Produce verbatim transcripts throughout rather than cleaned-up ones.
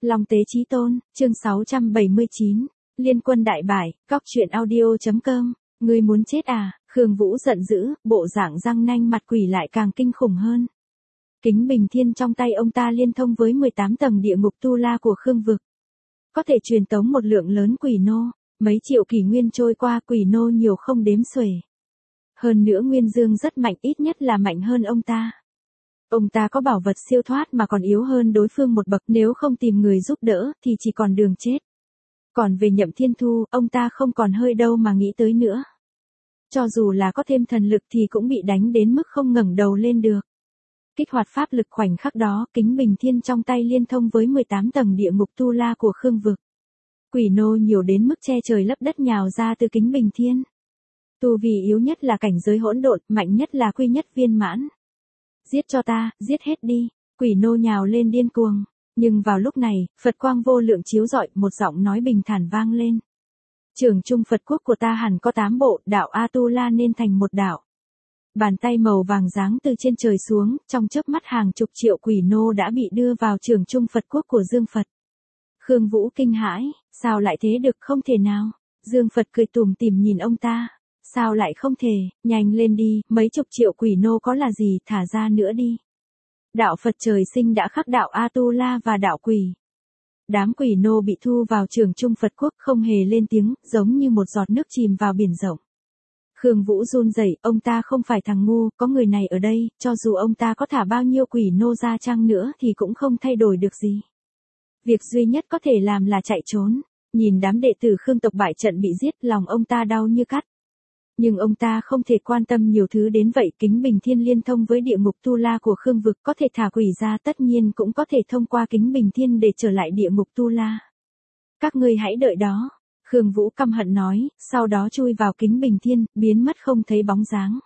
Long Tế Chí Tôn, chương sáu trăm bảy mươi chín, Liên Quân đại bại, cóc truyện audio.com, ngươi muốn chết à? Khương Vũ giận dữ, bộ dạng răng nanh mặt quỷ lại càng kinh khủng hơn. Kính Bình Thiên trong tay ông ta liên thông với mười tám tầng địa ngục tu la của Khương vực. Có thể truyền tống một lượng lớn quỷ nô, mấy triệu kỷ nguyên trôi qua quỷ nô nhiều không đếm xuể. Hơn nữa Nguyên Dương rất mạnh, ít nhất là mạnh hơn ông ta. Ông ta có bảo vật siêu thoát mà còn yếu hơn đối phương một bậc, nếu không tìm người giúp đỡ thì chỉ còn đường chết. Còn về Nhậm Thiên Thu, ông ta không còn hơi đâu mà nghĩ tới nữa. Cho dù là có thêm thần lực thì cũng bị đánh đến mức không ngẩng đầu lên được. Kích hoạt pháp lực khoảnh khắc đó, Kính Bình Thiên trong tay liên thông với mười tám tầng địa ngục tu la của Khương vực. Quỷ nô nhiều đến mức che trời lấp đất nhào ra từ Kính Bình Thiên. Tu vi yếu nhất là cảnh giới hỗn độn, mạnh nhất là quy nhất viên mãn. Giết cho ta, giết hết đi, quỷ nô nhào lên điên cuồng. Nhưng vào lúc này, Phật quang vô lượng chiếu rọi, một giọng nói bình thản vang lên. Trường Trung Phật quốc của ta hẳn có tám bộ, đạo A-tu-la nên thành một đạo. Bàn tay màu vàng giáng từ trên trời xuống, trong chớp mắt hàng chục triệu quỷ nô đã bị đưa vào Trường Trung Phật quốc của Dương Phật. Khương Vũ kinh hãi, sao lại thế được, không thể nào. Dương Phật cười tủm tỉm nhìn ông ta. Sao lại không thể, nhanh lên đi, mấy chục triệu quỷ nô có là gì, thả ra nữa đi. Đạo Phật trời sinh đã khắc đạo A-tu-la và đạo quỷ. Đám quỷ nô bị thu vào Trường Trung Phật quốc không hề lên tiếng, giống như một giọt nước chìm vào biển rộng. Khương Vũ run rẩy, ông ta không phải thằng ngu, có người này ở đây, cho dù ông ta có thả bao nhiêu quỷ nô ra chăng nữa thì cũng không thay đổi được gì. Việc duy nhất có thể làm là chạy trốn. Nhìn đám đệ tử Khương tộc bại trận bị giết, lòng ông ta đau như cắt. Nhưng ông ta không thể quan tâm nhiều thứ đến vậy. Kính Bình Thiên liên thông với địa ngục tu la của Khương vực, có thể thả quỷ ra, tất nhiên cũng có thể thông qua Kính Bình Thiên để trở lại địa ngục tu la. Các ngươi hãy đợi đó. Khương Vũ căm hận nói, sau đó chui vào Kính Bình Thiên, biến mất không thấy bóng dáng.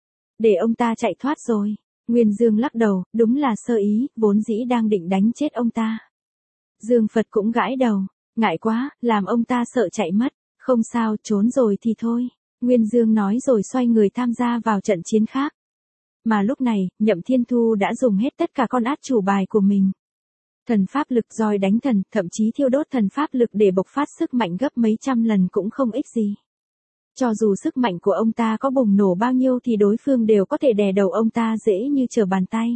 Để ông ta chạy thoát rồi. Nguyên Dương lắc đầu, đúng là sơ ý, vốn dĩ đang định đánh chết ông ta. Dương Phật cũng gãi đầu, ngại quá, làm ông ta sợ chạy mất. Không sao, trốn rồi thì thôi. Nguyên Dương nói rồi xoay người tham gia vào trận chiến khác. Mà lúc này, Nhậm Thiên Thu đã dùng hết tất cả con át chủ bài của mình. Thần pháp lực roi đánh thần, thậm chí thiêu đốt thần pháp lực để bộc phát sức mạnh gấp mấy trăm lần cũng không ích gì. Cho dù sức mạnh của ông ta có bùng nổ bao nhiêu thì đối phương đều có thể đè đầu ông ta dễ như trở bàn tay.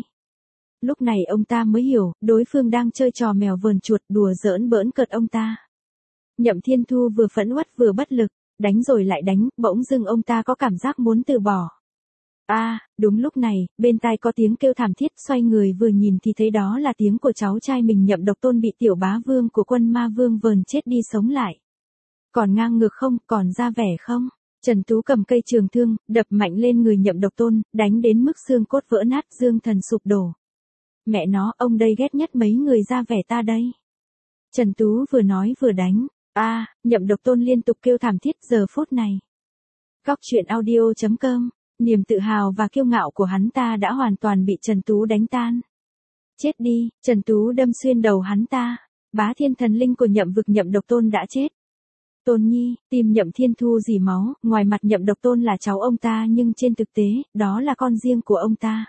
Lúc này ông ta mới hiểu, đối phương đang chơi trò mèo vờn chuột, đùa giỡn bỡn cợt ông ta. Nhậm Thiên Thu vừa phẫn uất vừa bất lực. Đánh rồi lại đánh, bỗng dưng ông ta có cảm giác muốn từ bỏ. A, à, đúng lúc này, bên tai có tiếng kêu thảm thiết, xoay người vừa nhìn thì thấy đó là tiếng của cháu trai mình Nhậm Độc Tôn bị tiểu bá vương của Quân Ma Vương vờn chết đi sống lại. Còn ngang ngược không, còn ra vẻ không? Trần Tú cầm cây trường thương, đập mạnh lên người Nhậm Độc Tôn, đánh đến mức xương cốt vỡ nát, dương thần sụp đổ. Mẹ nó, ông đây ghét nhất mấy người ra vẻ ta đây. Trần Tú vừa nói vừa đánh. A, à, Nhậm Độc Tôn liên tục kêu thảm thiết giờ phút này. Cóc truyện audio.com, niềm tự hào và kiêu ngạo của hắn ta đã hoàn toàn bị Trần Tú đánh tan. Chết đi, Trần Tú đâm xuyên đầu hắn ta. Bá thiên thần linh của Nhậm vực Nhậm Độc Tôn đã chết. Tôn Nhi, tim Nhậm Thiên Thu rỉ máu, ngoài mặt Nhậm Độc Tôn là cháu ông ta nhưng trên thực tế, đó là con riêng của ông ta.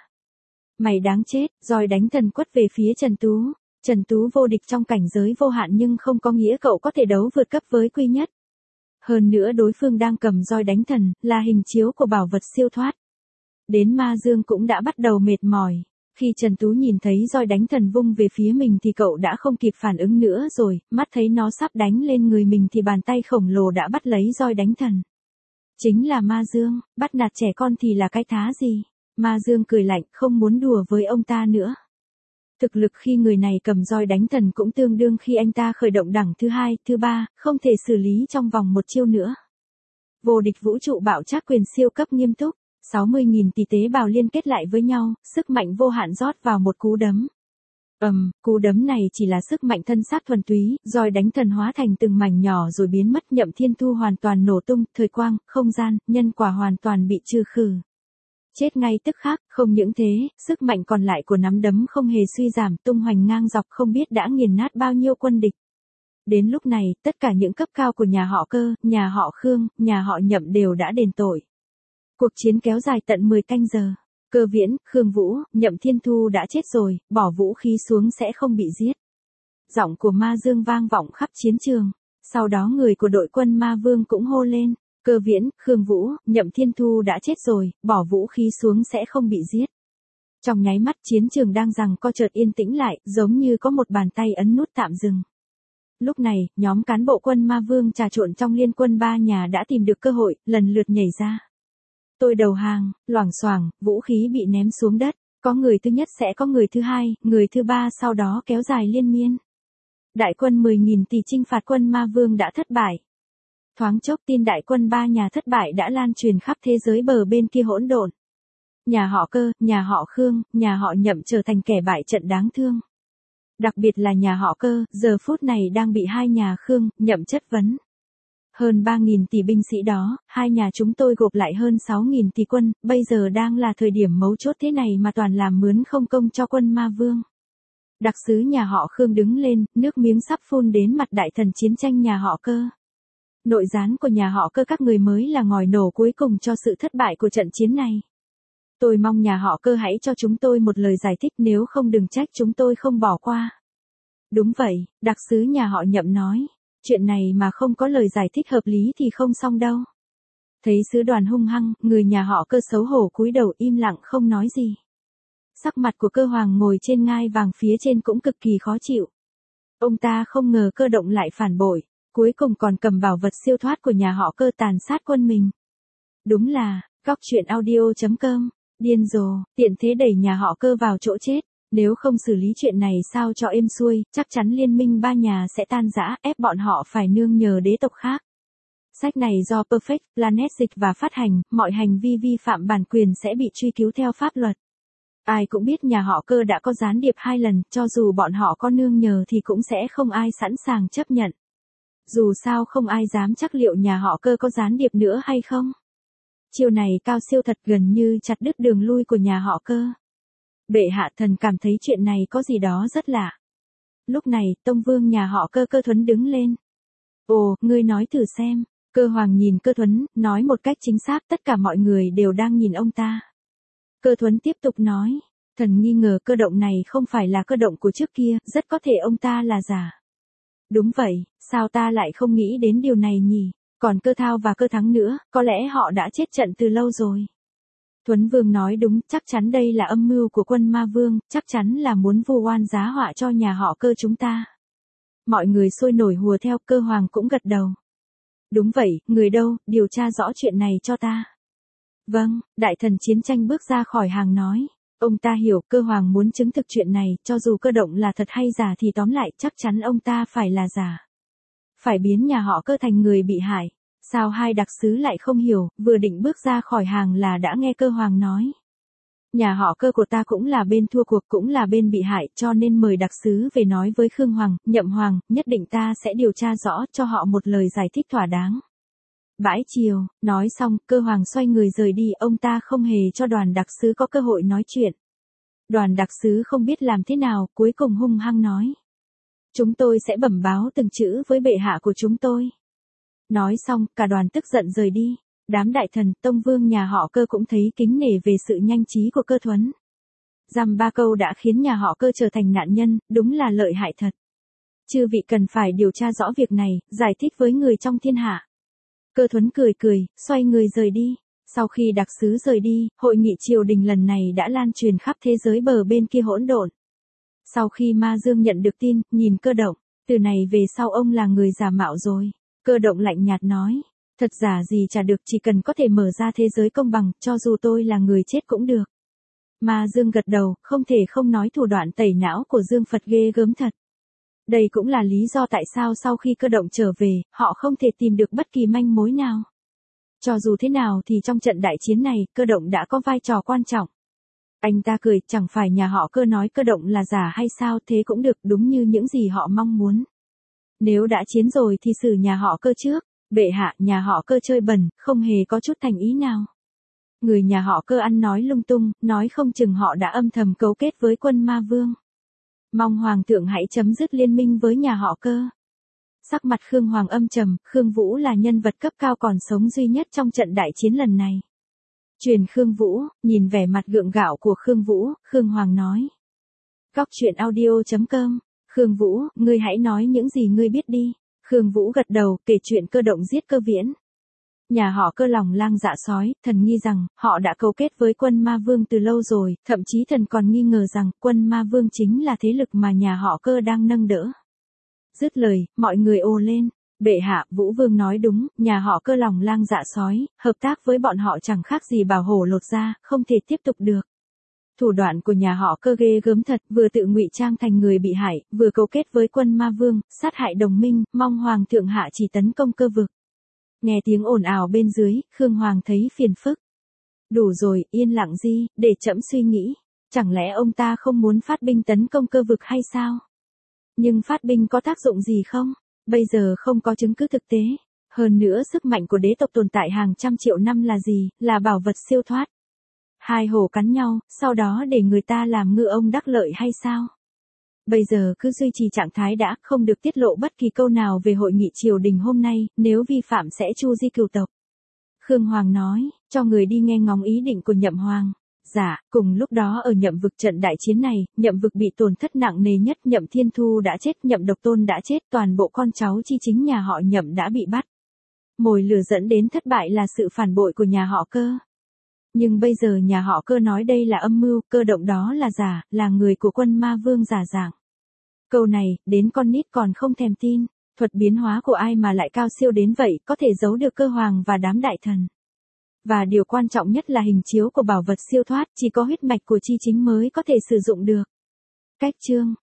Mày đáng chết, roi đánh thần quất về phía Trần Tú. Trần Tú vô địch trong cảnh giới vô hạn nhưng không có nghĩa cậu có thể đấu vượt cấp với quy nhất. Hơn nữa đối phương đang cầm roi đánh thần, là hình chiếu của bảo vật siêu thoát. Đến Ma Dương cũng đã bắt đầu mệt mỏi. Khi Trần Tú nhìn thấy roi đánh thần vung về phía mình thì cậu đã không kịp phản ứng nữa rồi, mắt thấy nó sắp đánh lên người mình thì bàn tay khổng lồ đã bắt lấy roi đánh thần. Chính là Ma Dương, bắt nạt trẻ con thì là cái thá gì. Ma Dương cười lạnh, không muốn đùa với ông ta nữa. Thực lực khi người này cầm roi đánh thần cũng tương đương khi anh ta khởi động đẳng thứ hai, thứ ba, không thể xử lý trong vòng một chiêu nữa. Vô địch vũ trụ bạo trác quyền siêu cấp nghiêm túc, sáu mươi nghìn tỷ tế bào liên kết lại với nhau, sức mạnh vô hạn rót vào một cú đấm. Ầm, um, cú đấm này chỉ là sức mạnh thân xác thuần túy, roi đánh thần hóa thành từng mảnh nhỏ rồi biến mất. Nhậm Thiên Thu hoàn toàn nổ tung, thời quang, không gian, nhân quả hoàn toàn bị trừ khử. Chết ngay tức khắc, không những thế, sức mạnh còn lại của nắm đấm không hề suy giảm, tung hoành ngang dọc không biết đã nghiền nát bao nhiêu quân địch. Đến lúc này, tất cả những cấp cao của nhà họ Cơ, nhà họ Khương, nhà họ Nhậm đều đã đền tội. Cuộc chiến kéo dài tận mười canh giờ. Cơ Viễn, Khương Vũ, Nhậm Thiên Thu đã chết rồi, bỏ vũ khí xuống sẽ không bị giết. giọng của Ma Dương vang vọng khắp chiến trường. Sau đó người của đội quân Ma Vương cũng hô lên, Cơ Viễn, Khương Vũ, Nhậm Thiên Thu đã chết rồi, bỏ vũ khí xuống sẽ không bị giết. Trong nháy mắt chiến trường đang giằng co chợt yên tĩnh lại, giống như có một bàn tay ấn nút tạm dừng. Lúc này, nhóm cán bộ quân Ma Vương trà trộn trong liên quân ba nhà đã tìm được cơ hội, lần lượt nhảy ra. Tôi đầu hàng, loảng xoảng, vũ khí bị ném xuống đất, có người thứ nhất sẽ có người thứ hai, người thứ ba sau đó kéo dài liên miên. Đại quân mười nghìn tỷ chinh phạt quân Ma Vương đã thất bại. Thoáng chốc tin đại quân ba nhà thất bại đã lan truyền khắp thế giới bờ bên kia hỗn độn. Nhà họ Cơ, nhà họ Khương, nhà họ Nhậm trở thành kẻ bại trận đáng thương. Đặc biệt là nhà họ Cơ, giờ phút này đang bị hai nhà Khương, Nhậm chất vấn. Hơn ba nghìn tỷ binh sĩ đó, hai nhà chúng tôi gộp lại hơn sáu nghìn tỷ quân, bây giờ đang là thời điểm mấu chốt thế này mà toàn làm mướn không công cho quân Ma Vương. Đặc sứ nhà họ Khương đứng lên, nước miếng sắp phun đến mặt đại thần chiến tranh nhà họ Cơ. Nội gián của nhà họ Cơ các người mới là ngòi nổ cuối cùng cho sự thất bại của trận chiến này. Tôi mong nhà họ Cơ hãy cho chúng tôi một lời giải thích, nếu không đừng trách chúng tôi không bỏ qua. Đúng vậy, đặc sứ nhà họ Nhậm nói. Chuyện này mà không có lời giải thích hợp lý thì không xong đâu. Thấy sứ đoàn hung hăng, người nhà họ Cơ xấu hổ cúi đầu im lặng không nói gì. Sắc mặt của Cơ Hoàng ngồi trên ngai vàng phía trên cũng cực kỳ khó chịu. Ông ta không ngờ Cơ Động lại phản bội, cuối cùng còn cầm bảo vật siêu thoát của nhà họ Cơ tàn sát quân mình. Đúng là, cóc truyện audio chấm com, điên rồ, tiện thế đẩy nhà họ Cơ vào chỗ chết. Nếu không xử lý chuyện này sao cho êm xuôi, chắc chắn liên minh ba nhà sẽ tan rã, ép bọn họ phải nương nhờ đế tộc khác. Sách này do Perfect Planet dịch và phát hành, mọi hành vi vi phạm bản quyền sẽ bị truy cứu theo pháp luật. Ai cũng biết nhà họ Cơ đã có gián điệp hai lần, cho dù bọn họ có nương nhờ thì cũng sẽ không ai sẵn sàng chấp nhận. Dù sao không ai dám chắc liệu nhà họ Cơ có gián điệp nữa hay không. Chiều này cao siêu thật, gần như chặt đứt đường lui của nhà họ Cơ. Bệ hạ thần cảm thấy chuyện này có gì đó rất lạ. Lúc này, Tông Vương nhà họ Cơ Cơ Thuấn đứng lên. Ồ, ngươi nói thử xem. Cơ Hoàng nhìn Cơ Thuấn, nói một cách chính xác, tất cả mọi người đều đang nhìn ông ta. Cơ Thuấn tiếp tục nói, thần nghi ngờ Cơ Động này không phải là Cơ Động của trước kia, rất có thể ông ta là giả. Đúng vậy, sao ta lại không nghĩ đến điều này nhỉ? Còn Cơ Thao và Cơ Thắng nữa, có lẽ họ đã chết trận từ lâu rồi. Thuấn Vương nói đúng, chắc chắn đây là âm mưu của quân Ma Vương, chắc chắn là muốn vu oan giá họa cho nhà họ Cơ chúng ta. Mọi người sôi nổi hùa theo, Cơ Hoàng cũng gật đầu. Đúng vậy, người đâu, điều tra rõ chuyện này cho ta. Vâng, đại thần chiến tranh bước ra khỏi hàng nói. Ông ta hiểu Cơ Hoàng muốn chứng thực chuyện này, cho dù Cơ Động là thật hay giả thì tóm lại chắc chắn ông ta phải là giả. Phải biến nhà họ Cơ thành người bị hại. Sao hai đặc sứ lại không hiểu, vừa định bước ra khỏi hàng là đã nghe Cơ Hoàng nói. Nhà họ Cơ của ta cũng là bên thua cuộc, cũng là bên bị hại, cho nên mời đặc sứ về nói với Khương Hoàng, Nhậm Hoàng, nhất định ta sẽ điều tra rõ cho họ một lời giải thích thỏa đáng. Bãi chiều, nói xong, Cơ Hoàng xoay người rời đi, ông ta không hề cho đoàn đặc sứ có cơ hội nói chuyện. Đoàn đặc sứ không biết làm thế nào, cuối cùng hung hăng nói. Chúng tôi sẽ bẩm báo từng chữ với bệ hạ của chúng tôi. Nói xong, cả đoàn tức giận rời đi. Đám đại thần, Tông Vương nhà họ Cơ cũng thấy kính nể về sự nhanh trí của Cơ Thuấn. Dăm ba câu đã khiến nhà họ Cơ trở thành nạn nhân, đúng là lợi hại thật. Chư vị cần phải điều tra rõ việc này, giải thích với người trong thiên hạ. Cơ Thuấn cười cười, xoay người rời đi. Sau khi đặc sứ rời đi, hội nghị triều đình lần này đã lan truyền khắp thế giới bờ bên kia hỗn độn. Sau khi Ma Dương nhận được tin, nhìn Cơ Động, từ này về sau ông là người giả mạo rồi. Cơ Động lạnh nhạt nói, thật giả gì chả được, chỉ cần có thể mở ra thế giới công bằng, cho dù tôi là người chết cũng được. Ma Dương gật đầu, không thể không nói thủ đoạn tẩy não của Dương Phật ghê gớm thật. Đây cũng là lý do tại sao sau khi Cơ Động trở về, họ không thể tìm được bất kỳ manh mối nào. Cho dù thế nào thì trong trận đại chiến này, Cơ Động đã có vai trò quan trọng. Anh ta cười, chẳng phải nhà họ Cơ nói Cơ Động là giả hay sao, thế cũng được, đúng như những gì họ mong muốn. Nếu đã chiến rồi thì xử nhà họ Cơ trước. Bệ hạ, nhà họ Cơ chơi bẩn, không hề có chút thành ý nào. Người nhà họ Cơ ăn nói lung tung, nói không chừng họ đã âm thầm cấu kết với quân Ma Vương. Mong Hoàng thượng hãy chấm dứt liên minh với nhà họ Cơ. Sắc mặt Khương Hoàng âm trầm, Khương Vũ là nhân vật cấp cao còn sống duy nhất trong trận đại chiến lần này. Truyền Khương Vũ, nhìn vẻ mặt gượng gạo của Khương Vũ, Khương Hoàng nói. Cóc truyện audio chấm com Khương Vũ, ngươi hãy nói những gì ngươi biết đi. Khương Vũ gật đầu, kể chuyện Cơ Động giết Cơ Viễn. Nhà họ Cơ lòng lang dạ sói, thần nghi rằng, họ đã cấu kết với quân ma vương từ lâu rồi, thậm chí thần còn nghi ngờ rằng, quân ma vương chính là thế lực mà nhà họ Cơ đang nâng đỡ. Dứt lời, mọi người ồ lên. Bệ hạ, Vũ Vương nói đúng, nhà họ Cơ lòng lang dạ sói, hợp tác với bọn họ chẳng khác gì bảo hổ lột da, không thể tiếp tục được. Thủ đoạn của nhà họ Cơ ghê gớm thật, vừa tự ngụy trang thành người bị hại, vừa cấu kết với quân ma vương, sát hại đồng minh, mong hoàng thượng hạ chỉ tấn công Cơ vực. Nghe tiếng ồn ào bên dưới, Khương Hoàng thấy phiền phức. Đủ rồi, yên lặng đi, để trẫm suy nghĩ. Chẳng lẽ ông ta không muốn phát binh tấn công Cơ vực hay sao? Nhưng phát binh có tác dụng gì không? Bây giờ không có chứng cứ thực tế. Hơn nữa sức mạnh của đế tộc tồn tại hàng trăm triệu năm là gì, là bảo vật siêu thoát. Hai hổ cắn nhau, sau đó để người ta làm ngư ông đắc lợi hay sao? Bây giờ cứ duy trì trạng thái đã, không được tiết lộ bất kỳ câu nào về hội nghị triều đình hôm nay, nếu vi phạm sẽ chu di cửu tộc. Khương Hoàng nói, cho người đi nghe ngóng ý định của Nhậm Hoàng. Dạ, cùng lúc đó ở Nhậm vực trận đại chiến này, Nhậm vực bị tổn thất nặng nề nhất, Nhậm Thiên Thu đã chết, Nhậm Độc Tôn đã chết, toàn bộ con cháu chi chính nhà họ Nhậm đã bị bắt. Mồi lửa dẫn đến thất bại là sự phản bội của nhà họ Cơ. Nhưng bây giờ nhà họ Cơ nói đây là âm mưu, Cơ Động đó là giả, là người của quân ma vương giả dạng. Câu này, đến con nít còn không thèm tin, thuật biến hóa của ai mà lại cao siêu đến vậy, có thể giấu được Cơ Hoàng và đám đại thần. Và điều quan trọng nhất là hình chiếu của bảo vật siêu thoát, chỉ có huyết mạch của chi chính mới có thể sử dụng được. Cách chương